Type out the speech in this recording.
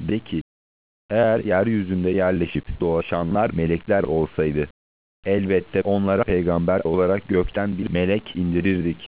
De ki, eğer yeryüzünde yerleşip dolaşanlar melekler olsaydı, elbette onlara peygamber olarak gökten bir melek indirirdik.